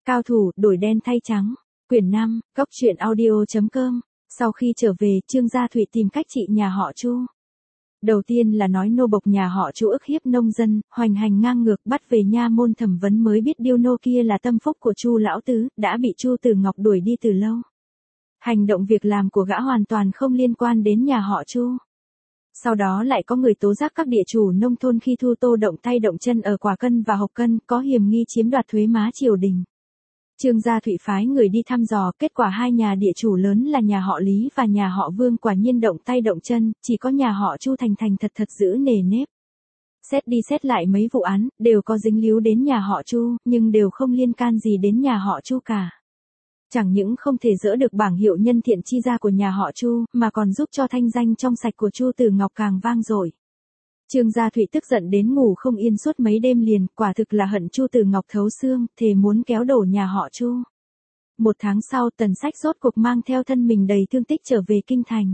Cao thủ, đổi đen thay trắng. Quyển 5, Góc truyện audio.com. Sau khi trở về, Trương Gia Thụy tìm cách trị nhà họ Chu. Đầu tiên là nói nô bộc nhà họ Chu ức hiếp nông dân, hoành hành ngang ngược, bắt về nha môn thẩm vấn mới biết điêu nô kia là tâm phúc của Chu lão tứ, đã bị Chu Tử Ngọc đuổi đi từ lâu. Hành động việc làm của gã hoàn toàn không liên quan đến nhà họ Chu. Sau đó lại có người tố giác các địa chủ nông thôn khi thu tô động tay động chân ở Quả Cân và Hộc Cân có hiểm nghi chiếm đoạt thuế má triều đình. Trương Gia Thụy phái người đi thăm dò, kết quả hai nhà địa chủ lớn là nhà họ Lý và nhà họ Vương quả nhiên động tay động chân, chỉ có nhà họ Chu thành thật giữ nề nếp. Xét đi xét lại mấy vụ án, đều có dính líu đến nhà họ Chu, nhưng đều không liên can gì đến nhà họ Chu cả. Chẳng những không thể dỡ được bảng hiệu nhân thiện chi gia của nhà họ Chu, mà còn giúp cho thanh danh trong sạch của Chu Tử Ngọc càng vang dội. Trương Gia Thụy tức giận đến ngủ không yên suốt mấy đêm liền, quả thực là hận Chu Tử Ngọc thấu xương, thề muốn kéo đổ nhà họ Chu. Một tháng sau, Tần Sách rốt cuộc mang theo thân mình đầy thương tích trở về kinh thành.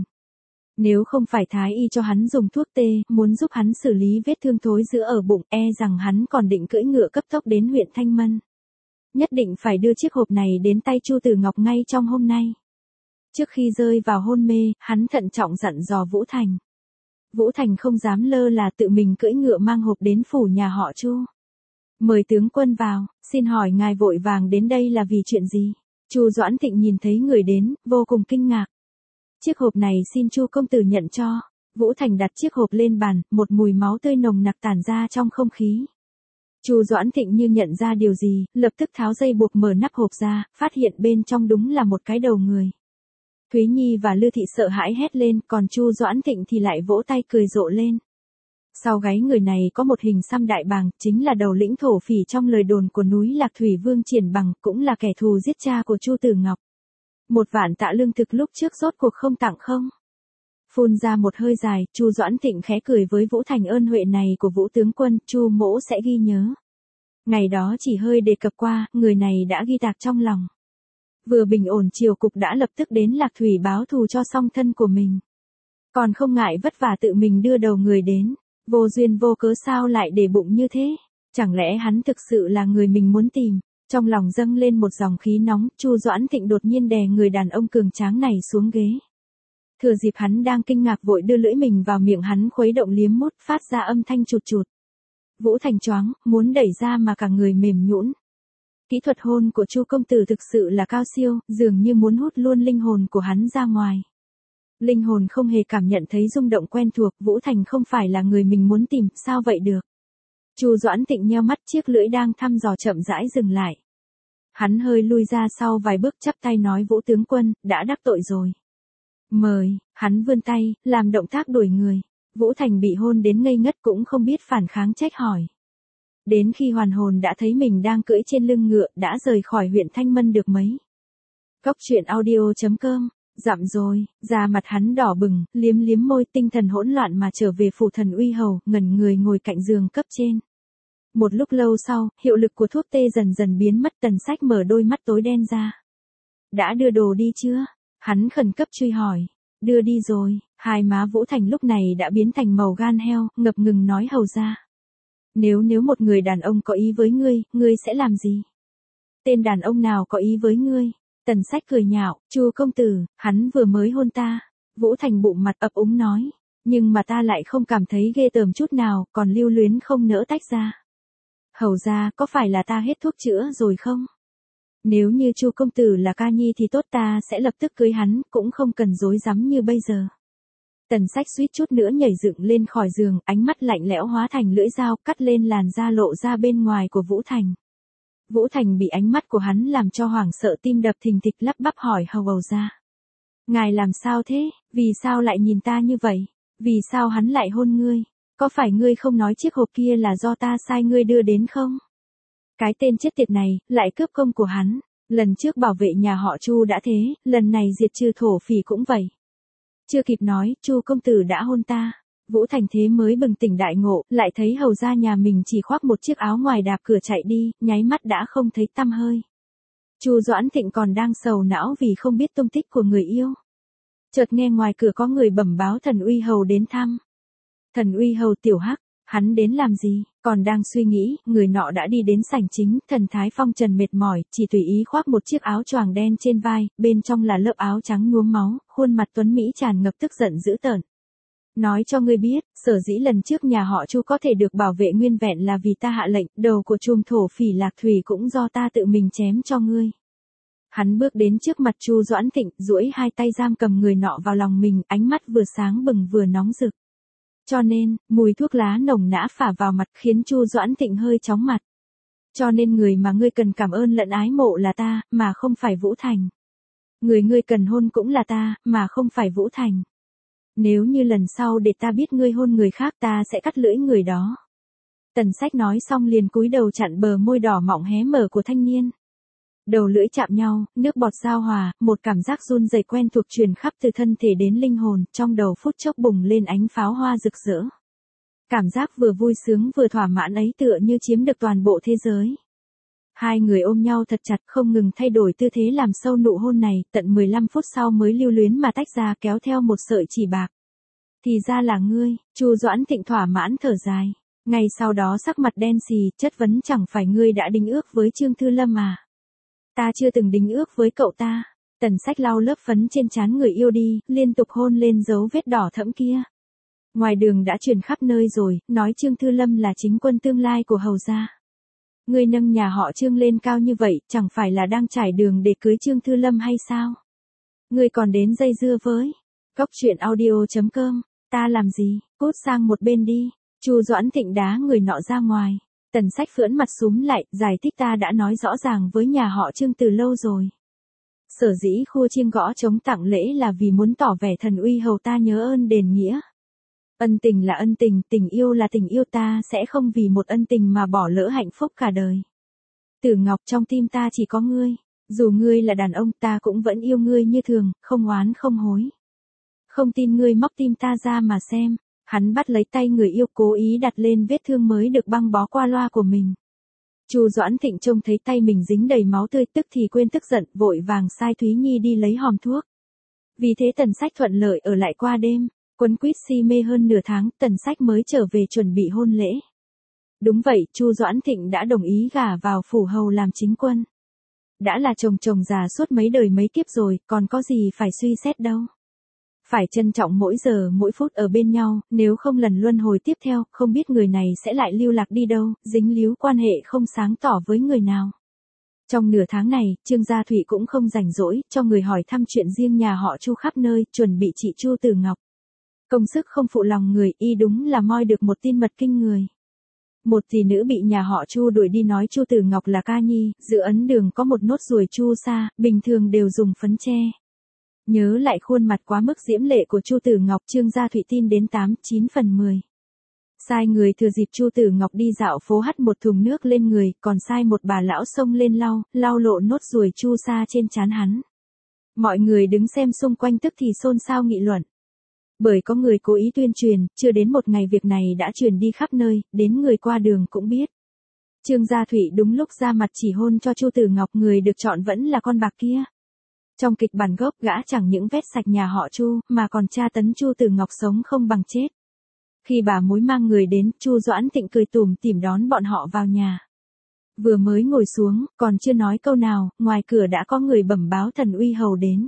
Nếu không phải thái y cho hắn dùng thuốc tê, muốn giúp hắn xử lý vết thương thối giữa ở bụng, rằng hắn còn định cưỡi ngựa cấp tốc đến huyện Thanh Mân. Nhất định phải đưa chiếc hộp này đến tay Chu Tử Ngọc ngay trong hôm nay. Trước khi rơi vào hôn mê, hắn thận trọng dặn dò Vũ Thành. Vũ Thành không dám lơ là, tự mình cưỡi ngựa mang hộp đến phủ nhà họ Chu. Mời tướng quân vào, xin hỏi ngài vội vàng đến đây là vì chuyện gì? Chu Doãn Thịnh nhìn thấy người đến, vô cùng kinh ngạc. Chiếc hộp này xin Chu công tử nhận cho. Vũ Thành đặt chiếc hộp lên bàn, một mùi máu tươi nồng nặc tản ra trong không khí. Chu Doãn Thịnh như nhận ra điều gì, lập tức tháo dây buộc mở nắp hộp ra, phát hiện bên trong đúng là một cái đầu người. Thúy Nhi và Lư Thị sợ hãi hét lên, còn Chu Doãn Thịnh thì lại vỗ tay cười rộ lên. Sau gáy người này có một hình xăm đại bàng, chính là đầu lĩnh thổ phỉ trong lời đồn của núi Lạc Thủy Vương Triển Bằng, cũng là kẻ thù giết cha của Chu Tử Ngọc. 1 vạn tạ lương thực lúc trước rốt cuộc không tặng không? Phun ra một hơi dài, Chu Doãn Thịnh khẽ cười với Vũ Thành, ơn huệ này của Vũ tướng quân, Chu mỗ sẽ ghi nhớ. Ngày đó chỉ hơi đề cập qua, người này đã ghi tạc trong lòng. Vừa bình ổn triều cục đã lập tức đến Lạc Thủy báo thù cho song thân của mình. Còn không ngại vất vả tự mình đưa đầu người đến, vô duyên vô cớ sao lại để bụng như thế? Chẳng lẽ hắn thực sự là người mình muốn tìm? Trong lòng dâng lên một dòng khí nóng, Chu Doãn Thịnh đột nhiên đè người đàn ông cường tráng này xuống ghế. Thừa dịp hắn đang kinh ngạc vội đưa lưỡi mình vào miệng hắn khuấy động liếm mút, phát ra âm thanh chụt chụt. Vũ Thành choáng, muốn đẩy ra mà cả người mềm nhũn. Kỹ thuật hôn của Chu công tử thực sự là cao siêu, dường như muốn hút luôn linh hồn của hắn ra ngoài. Linh hồn không hề cảm nhận thấy rung động quen thuộc, Vũ Thành không phải là người mình muốn tìm, sao vậy được? Chu Doãn Thịnh nheo mắt, chiếc lưỡi đang thăm dò chậm rãi dừng lại. Hắn hơi lui ra sau vài bước, chắp tay nói, Vũ tướng quân, đã đắc tội rồi. Mời, hắn vươn tay, làm động tác đuổi người. Vũ Thành bị hôn đến ngây ngất cũng không biết phản kháng, trách hỏi. Đến khi hoàn hồn đã thấy mình đang cưỡi trên lưng ngựa, đã rời khỏi huyện Thanh Mân được mấy. Góc truyện audio.com, dặm rồi, da mặt hắn đỏ bừng, liếm môi, tinh thần hỗn loạn mà trở về phủ Thần Uy Hầu, ngẩn người ngồi cạnh giường cấp trên. Một lúc lâu sau, hiệu lực của thuốc tê dần biến mất, Tần Sách mở đôi mắt tối đen ra. Đã đưa đồ đi chưa? Hắn khẩn cấp truy hỏi. Đưa đi rồi. Hai má Vũ Thành lúc này đã biến thành màu gan heo, ngập ngừng nói, hầu ra. Nếu một người đàn ông có ý với ngươi sẽ làm gì? Tên đàn ông nào có ý với ngươi? Tần Sách cười nhạo, Chu công tử, hắn vừa mới hôn ta. Vũ Thành bụng mặt ấp úng nói. Nhưng mà ta lại không cảm thấy ghê tởm chút nào, còn lưu luyến không nỡ tách ra. Hầu ra, có phải là ta hết thuốc chữa rồi không? Nếu như Chu công tử là ca nhi thì tốt, ta sẽ lập tức cưới hắn, cũng không cần rối rắm như bây giờ. Tần Sách suýt chút nữa nhảy dựng lên khỏi giường, ánh mắt lạnh lẽo hóa thành lưỡi dao, cắt lên làn da lộ ra bên ngoài của Vũ Thành. Vũ Thành bị ánh mắt của hắn làm cho hoảng sợ, tim đập thình thịch, lắp bắp hỏi, hầu ra. Ngài làm sao thế? Vì sao lại nhìn ta như vậy? Vì sao hắn lại hôn ngươi? Có phải ngươi không nói chiếc hộp kia là do ta sai ngươi đưa đến không? Cái tên chết tiệt này, lại cướp công của hắn. Lần trước bảo vệ nhà họ Chu đã thế, lần này diệt trừ thổ phỉ cũng vậy. Chưa kịp nói, Chu công tử đã hôn ta. Vũ Thành thế mới bừng tỉnh đại ngộ, lại thấy hầu ra nhà mình chỉ khoác một chiếc áo ngoài đạp cửa chạy đi, nháy mắt đã không thấy tăm hơi. Chu Doãn Thịnh còn đang sầu não vì không biết tung tích của người yêu. Chợt nghe ngoài cửa có người bẩm báo Thần Uy Hầu đến thăm. Thần Uy Hầu tiểu Hắc, Hắn đến làm gì? Còn đang suy nghĩ, người nọ đã đi đến sảnh chính, thần thái phong trần mệt mỏi, chỉ tùy ý khoác một chiếc áo choàng đen trên vai, bên trong là lớp áo trắng nhuốm máu, khuôn mặt tuấn mỹ tràn ngập tức giận dữ tợn. Nói cho ngươi biết, sở dĩ lần trước nhà họ Chu có thể được bảo vệ nguyên vẹn là vì ta hạ lệnh, đầu của chùm thổ phỉ Lạc Thủy cũng do ta tự mình chém cho ngươi. Hắn bước đến trước mặt Chu Doãn Thịnh, duỗi hai tay giam cầm người nọ vào lòng mình, ánh mắt vừa sáng bừng vừa nóng rực. Cho nên, mùi thuốc lá nồng nã phả vào mặt khiến Chu Doãn Thịnh hơi chóng mặt. Cho nên người mà ngươi cần cảm ơn lẫn ái mộ là ta, mà không phải Vũ Thành. Người ngươi cần hôn cũng là ta, mà không phải Vũ Thành. Nếu như lần sau để ta biết ngươi hôn người khác ta sẽ cắt lưỡi người đó. Tần Sách nói xong liền cúi đầu chặn bờ môi đỏ mọng hé mở của thanh niên. Đầu lưỡi chạm nhau, nước bọt giao hòa, một cảm giác run rẩy quen thuộc truyền khắp từ thân thể đến linh hồn, trong đầu phút chốc bùng lên ánh pháo hoa rực rỡ. Cảm giác vừa vui sướng vừa thỏa mãn ấy tựa như chiếm được toàn bộ thế giới. Hai người ôm nhau thật chặt không ngừng thay đổi tư thế làm sâu nụ hôn này, tận 15 phút sau mới lưu luyến mà tách ra kéo theo một sợi chỉ bạc. Thì ra là ngươi, Chu Doãn Thịnh thỏa mãn thở dài. Ngay sau đó sắc mặt đen xì, chất vấn chẳng phải ngươi đã đính ước với Trương Thư Lâm à? Ta chưa từng đính ước với cậu ta. Tần Sách lau lớp phấn trên trán người yêu đi, liên tục hôn lên dấu vết đỏ thẫm kia. Ngoài đường đã truyền khắp nơi rồi, nói Trương Thư Lâm là chính quân tương lai của Hầu gia. Ngươi nâng nhà họ Trương lên cao như vậy, chẳng phải là đang trải đường để cưới Trương Thư Lâm hay sao? Ngươi còn đến dây dưa với Cóc Truyện Audio.com, ta làm gì, cút sang một bên đi. Chu Doãn Thịnh đá người nọ ra ngoài. Tần Sách phưỡn mặt súm lại, giải thích ta đã nói rõ ràng với nhà họ Trương từ lâu rồi. Sở dĩ khua chiêng gõ trống tặng lễ là vì muốn tỏ vẻ thần uy hầu ta nhớ ơn đền nghĩa. Ân tình là ân tình, tình yêu là tình yêu, ta sẽ không vì một ân tình mà bỏ lỡ hạnh phúc cả đời. Tử Ngọc, trong tim ta chỉ có ngươi, dù ngươi là đàn ông ta cũng vẫn yêu ngươi như thường, không oán không hối. Không tin ngươi móc tim ta ra mà xem. Hắn bắt lấy tay người yêu cố ý đặt lên vết thương mới được băng bó qua loa của mình. Chu Doãn Thịnh trông thấy tay mình dính đầy máu tươi tức thì quên tức giận, vội vàng sai Thúy Nhi đi lấy hòm thuốc. Vì thế Tần Sách thuận lợi ở lại qua đêm, quấn quýt si mê hơn nửa tháng, Tần Sách mới trở về chuẩn bị hôn lễ. Đúng vậy, Chu Doãn Thịnh đã đồng ý gả vào phủ hầu làm chính quân. Đã là chồng già suốt mấy đời mấy kiếp rồi, còn có gì phải suy xét đâu. Phải trân trọng mỗi giờ mỗi phút ở bên nhau, nếu không lần luân hồi tiếp theo, không biết người này sẽ lại lưu lạc đi đâu, dính líu quan hệ không sáng tỏ với người nào. Trong nửa tháng này, Trương Gia Thụy cũng không rảnh rỗi, cho người hỏi thăm chuyện riêng nhà họ Chu khắp nơi, chuẩn bị chị Chu Tử Ngọc. Công sức không phụ lòng người, y đúng là moi được một tin mật kinh người. Một tỷ nữ bị nhà họ Chu đuổi đi nói Chu Tử Ngọc là ca nhi, giữa ấn đường có một nốt ruồi chu sa, bình thường đều dùng phấn che. Nhớ lại khuôn mặt quá mức diễm lệ của Chu Tử Ngọc, Trương Gia Thụy tin đến 8-9 phần 10. Sai người thừa dịp Chu Tử Ngọc đi dạo phố hắt một thùng nước lên người, còn sai một bà lão xông lên lau lộ nốt ruồi chu sa trên trán hắn. Mọi người đứng xem xung quanh tức thì xôn xao nghị luận. Bởi có người cố ý tuyên truyền, chưa đến một ngày việc này đã truyền đi khắp nơi, đến người qua đường cũng biết. Trương Gia Thụy đúng lúc ra mặt chỉ hôn cho Chu Tử Ngọc, người được chọn vẫn là con bạc kia. Trong kịch bản gốc gã chẳng những vét sạch nhà họ Chu, mà còn tra tấn Chu Tử Ngọc sống không bằng chết. Khi bà mối mang người đến, Chu Doãn Thịnh cười tủm tỉm đón bọn họ vào nhà. Vừa mới ngồi xuống, còn chưa nói câu nào, ngoài cửa đã có người bẩm báo thần uy hầu đến.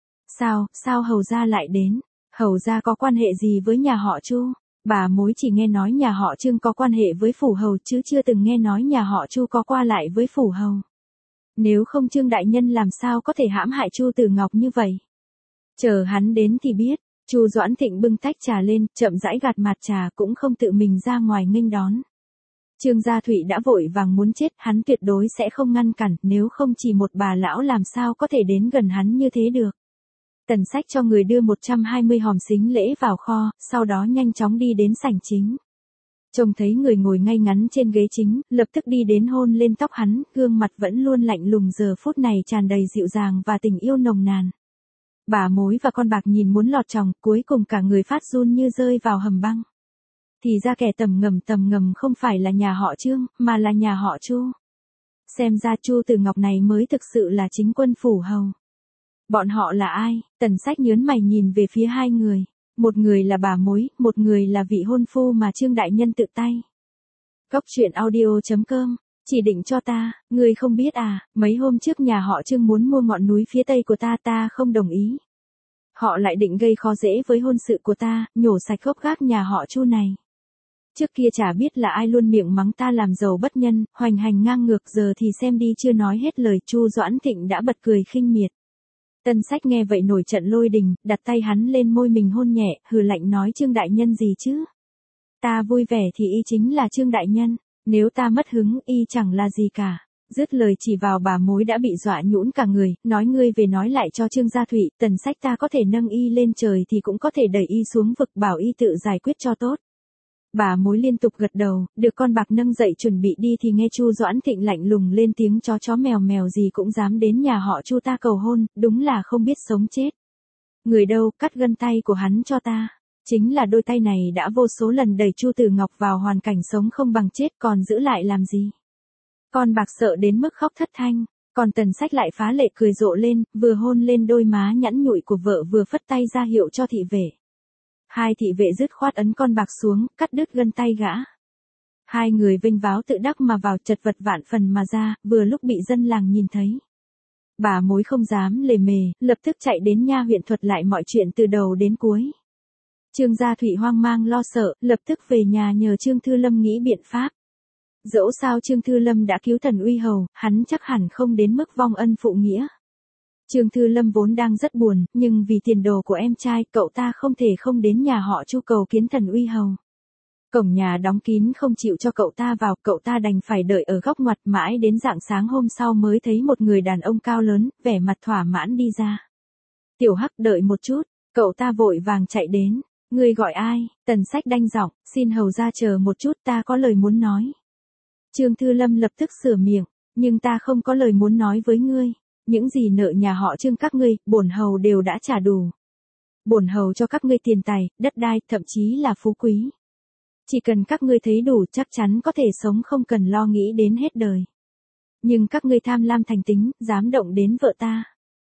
Sao hầu gia lại đến? Hầu gia có quan hệ gì với nhà họ Chu? Bà mối chỉ nghe nói nhà họ Trương có quan hệ với phủ hầu chứ chưa từng nghe nói nhà họ Chu có qua lại với phủ hầu. Nếu không Trương đại nhân làm sao có thể hãm hại Chu Tử Ngọc như vậy? Chờ hắn đến thì biết. Chu Doãn Thịnh bưng tách trà lên, chậm rãi gạt mặt trà, cũng không tự mình ra ngoài nghênh đón. Trương Gia Thụy đã vội vàng muốn chết, hắn tuyệt đối sẽ không ngăn cản, nếu không chỉ một bà lão làm sao có thể đến gần hắn như thế được. Tần Sách cho người đưa 120 hòm sính lễ vào kho, sau đó nhanh chóng đi đến sảnh chính. Trông thấy người ngồi ngay ngắn trên ghế chính, lập tức đi đến hôn lên tóc hắn, gương mặt vẫn luôn lạnh lùng giờ phút này tràn đầy dịu dàng và tình yêu nồng nàn. Bà mối và con bạc nhìn muốn lọt chồng, cuối cùng cả người phát run như rơi vào hầm băng. Thì ra kẻ tầm ngầm không phải là nhà họ Trương, mà là nhà họ Chu. Xem ra Chu Tử Ngọc này mới thực sự là chính quân phủ hầu. Bọn họ là ai? Tần Sách nhớn mày nhìn về phía hai người. Một người là bà mối, một người là vị hôn phu mà Trương đại nhân tự tay. Cốc truyện audio.com, chỉ định cho ta, ngươi không biết à, mấy hôm trước nhà họ Trương muốn mua ngọn núi phía tây của ta không đồng ý. Họ lại định gây khó dễ với hôn sự của ta, nhổ sạch gốc gác nhà họ Chu này. Trước kia chả biết là ai luôn miệng mắng ta làm giàu bất nhân, hoành hành ngang ngược, giờ thì xem đi chưa nói hết lời. Chu Doãn Thịnh đã bật cười khinh miệt. Tân Sách nghe vậy nổi trận lôi đình, đặt tay hắn lên môi mình hôn nhẹ, hừ lạnh nói Trương đại nhân gì chứ? Ta vui vẻ thì y chính là Trương đại nhân, nếu ta mất hứng y chẳng là gì cả. Dứt lời chỉ vào bà mối đã bị dọa nhũn cả người, nói ngươi về nói lại cho Trương Gia Thụy, Tần Sách ta có thể nâng y lên trời thì cũng có thể đẩy y xuống vực, bảo y tự giải quyết cho tốt. Bà mối liên tục gật đầu, được con bạc nâng dậy chuẩn bị đi thì nghe Chu Doãn Thịnh lạnh lùng lên tiếng chó mèo mèo gì cũng dám đến nhà họ Chu ta cầu hôn, đúng là không biết sống chết. Người đâu, cắt gân tay của hắn cho ta. Chính là đôi tay này đã vô số lần đẩy Chu Tử Ngọc vào hoàn cảnh sống không bằng chết, còn giữ lại làm gì. Con bạc sợ đến mức khóc thất thanh, còn Tần Sách lại phá lệ cười rộ lên, vừa hôn lên đôi má nhẵn nhụi của vợ vừa phất tay ra hiệu cho thị vệ. Hai thị vệ dứt khoát ấn con bạc xuống, cắt đứt gân tay gã. Hai người vênh váo tự đắc mà vào, chật vật vạn phần mà ra, vừa lúc bị dân làng nhìn thấy. Bà mối không dám lề mề, lập tức chạy đến nha huyện thuật lại mọi chuyện từ đầu đến cuối. Trương Gia Thụy hoang mang lo sợ, lập tức về nhà nhờ Trương Thư Lâm nghĩ biện pháp. Dẫu sao Trương Thư Lâm đã cứu Thần Uy Hầu, hắn chắc hẳn không đến mức vong ân phụ nghĩa. Trương Thư Lâm vốn đang rất buồn, nhưng vì tiền đồ của em trai, cậu ta không thể không đến nhà họ Chu cầu kiến Thần Uy Hầu. Cổng nhà đóng kín không chịu cho cậu ta vào, cậu ta đành phải đợi ở góc ngoặt mãi đến rạng sáng hôm sau mới thấy một người đàn ông cao lớn, vẻ mặt thỏa mãn đi ra. Tiểu Hắc đợi một chút, cậu ta vội vàng chạy đến. Ngươi gọi ai? Tần Sách đanh giọng, xin hầu ra chờ một chút, ta có lời muốn nói. Trương Thư Lâm lập tức sửa miệng, nhưng ta không có lời muốn nói với ngươi. Những gì nợ nhà họ Trương các ngươi, bổn hầu đều đã trả đủ. Bổn hầu cho các ngươi tiền tài, đất đai, thậm chí là phú quý. Chỉ cần các ngươi thấy đủ, chắc chắn có thể sống không cần lo nghĩ đến hết đời. Nhưng các ngươi tham lam thành tính, dám động đến vợ ta.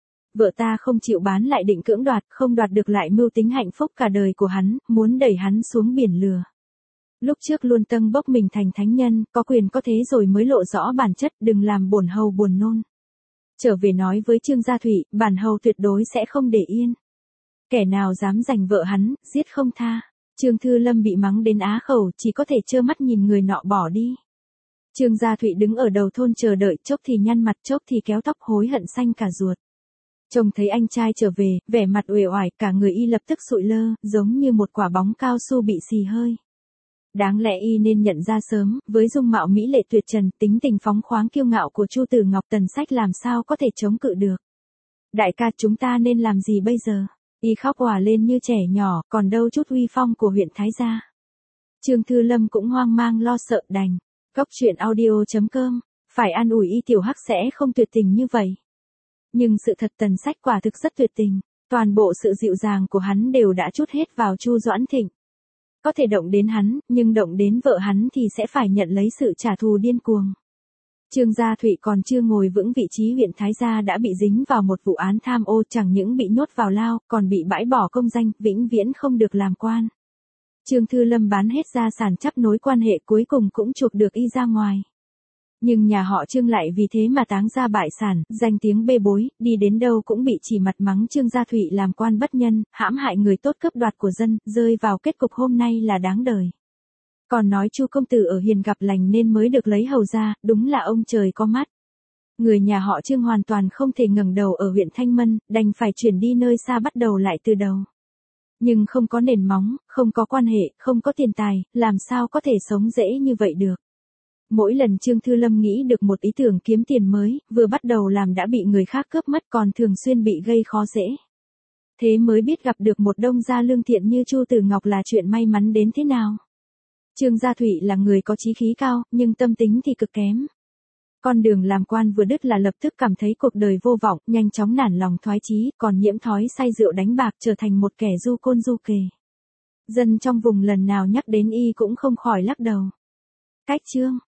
Vợ ta không chịu bán lại định cưỡng đoạt, không đoạt được lại mưu tính hạnh phúc cả đời của hắn, muốn đẩy hắn xuống biển lừa. Lúc trước luôn tâng bốc mình thành thánh nhân, có quyền có thế rồi mới lộ rõ bản chất, đừng làm bổn hầu buồn nôn. Trở về nói với Trương Gia Thụy, bản hầu tuyệt đối sẽ không để yên. Kẻ nào dám giành vợ hắn, giết không tha. Trương Thư Lâm bị mắng đến á khẩu, chỉ có thể trơ mắt nhìn người nọ bỏ đi. Trương Gia Thụy đứng ở đầu thôn chờ đợi, chốc thì nhăn mặt, chốc thì kéo tóc hối hận xanh cả ruột. Trông thấy anh trai trở về, vẻ mặt uể oải, cả người y lập tức sụi lơ, giống như một quả bóng cao su bị xì hơi. Đáng lẽ y nên nhận ra sớm, với dung mạo mỹ lệ tuyệt trần, tính tình phóng khoáng kiêu ngạo của Chu Tử Ngọc, Tần Sách làm sao có thể chống cự được. Đại ca, chúng ta nên làm gì bây giờ? Y khóc òa lên như trẻ nhỏ, còn đâu chút uy phong của huyện Thái gia. Trương Thư Lâm cũng hoang mang lo sợ đành. Cốc truyện audio.com, phải an ủi y Tiểu Hắc sẽ không tuyệt tình như vậy. Nhưng sự thật Tần Sách quả thực rất tuyệt tình, toàn bộ sự dịu dàng của hắn đều đã trút hết vào Chu Doãn Thịnh. Có thể động đến hắn, nhưng động đến vợ hắn thì sẽ phải nhận lấy sự trả thù điên cuồng. Trương Gia Thụy còn chưa ngồi vững vị trí huyện Thái gia đã bị dính vào một vụ án tham ô, chẳng những bị nhốt vào lao, còn bị bãi bỏ công danh, vĩnh viễn không được làm quan. Trương Thư Lâm bán hết gia sản chắp nối quan hệ, cuối cùng cũng chuộc được y ra ngoài. Nhưng nhà họ Trương lại vì thế mà táng ra bại sản, danh tiếng bê bối, đi đến đâu cũng bị chỉ mặt mắng Trương Gia Thụy làm quan bất nhân, hãm hại người tốt cướp đoạt của dân, rơi vào kết cục hôm nay là đáng đời. Còn nói Chu công tử ở hiền gặp lành nên mới được lấy hầu ra, đúng là ông trời có mắt. Người nhà họ Trương hoàn toàn không thể ngẩng đầu ở huyện Thanh Mân, đành phải chuyển đi nơi xa bắt đầu lại từ đầu. Nhưng không có nền móng, không có quan hệ, không có tiền tài, làm sao có thể sống dễ như vậy được. Mỗi lần Trương Thư Lâm nghĩ được một ý tưởng kiếm tiền mới, vừa bắt đầu làm đã bị người khác cướp mất, còn thường xuyên bị gây khó dễ. Thế mới biết gặp được một đông gia lương thiện như Chu Tử Ngọc là chuyện may mắn đến thế nào. Trương Gia Thụy là người có chí khí cao, nhưng tâm tính thì cực kém. Con đường làm quan vừa đứt là lập tức cảm thấy cuộc đời vô vọng, nhanh chóng nản lòng thoái chí, còn nhiễm thói say rượu đánh bạc, trở thành một kẻ du côn du kề. Dân trong vùng lần nào nhắc đến y cũng không khỏi lắc đầu. Cách Trương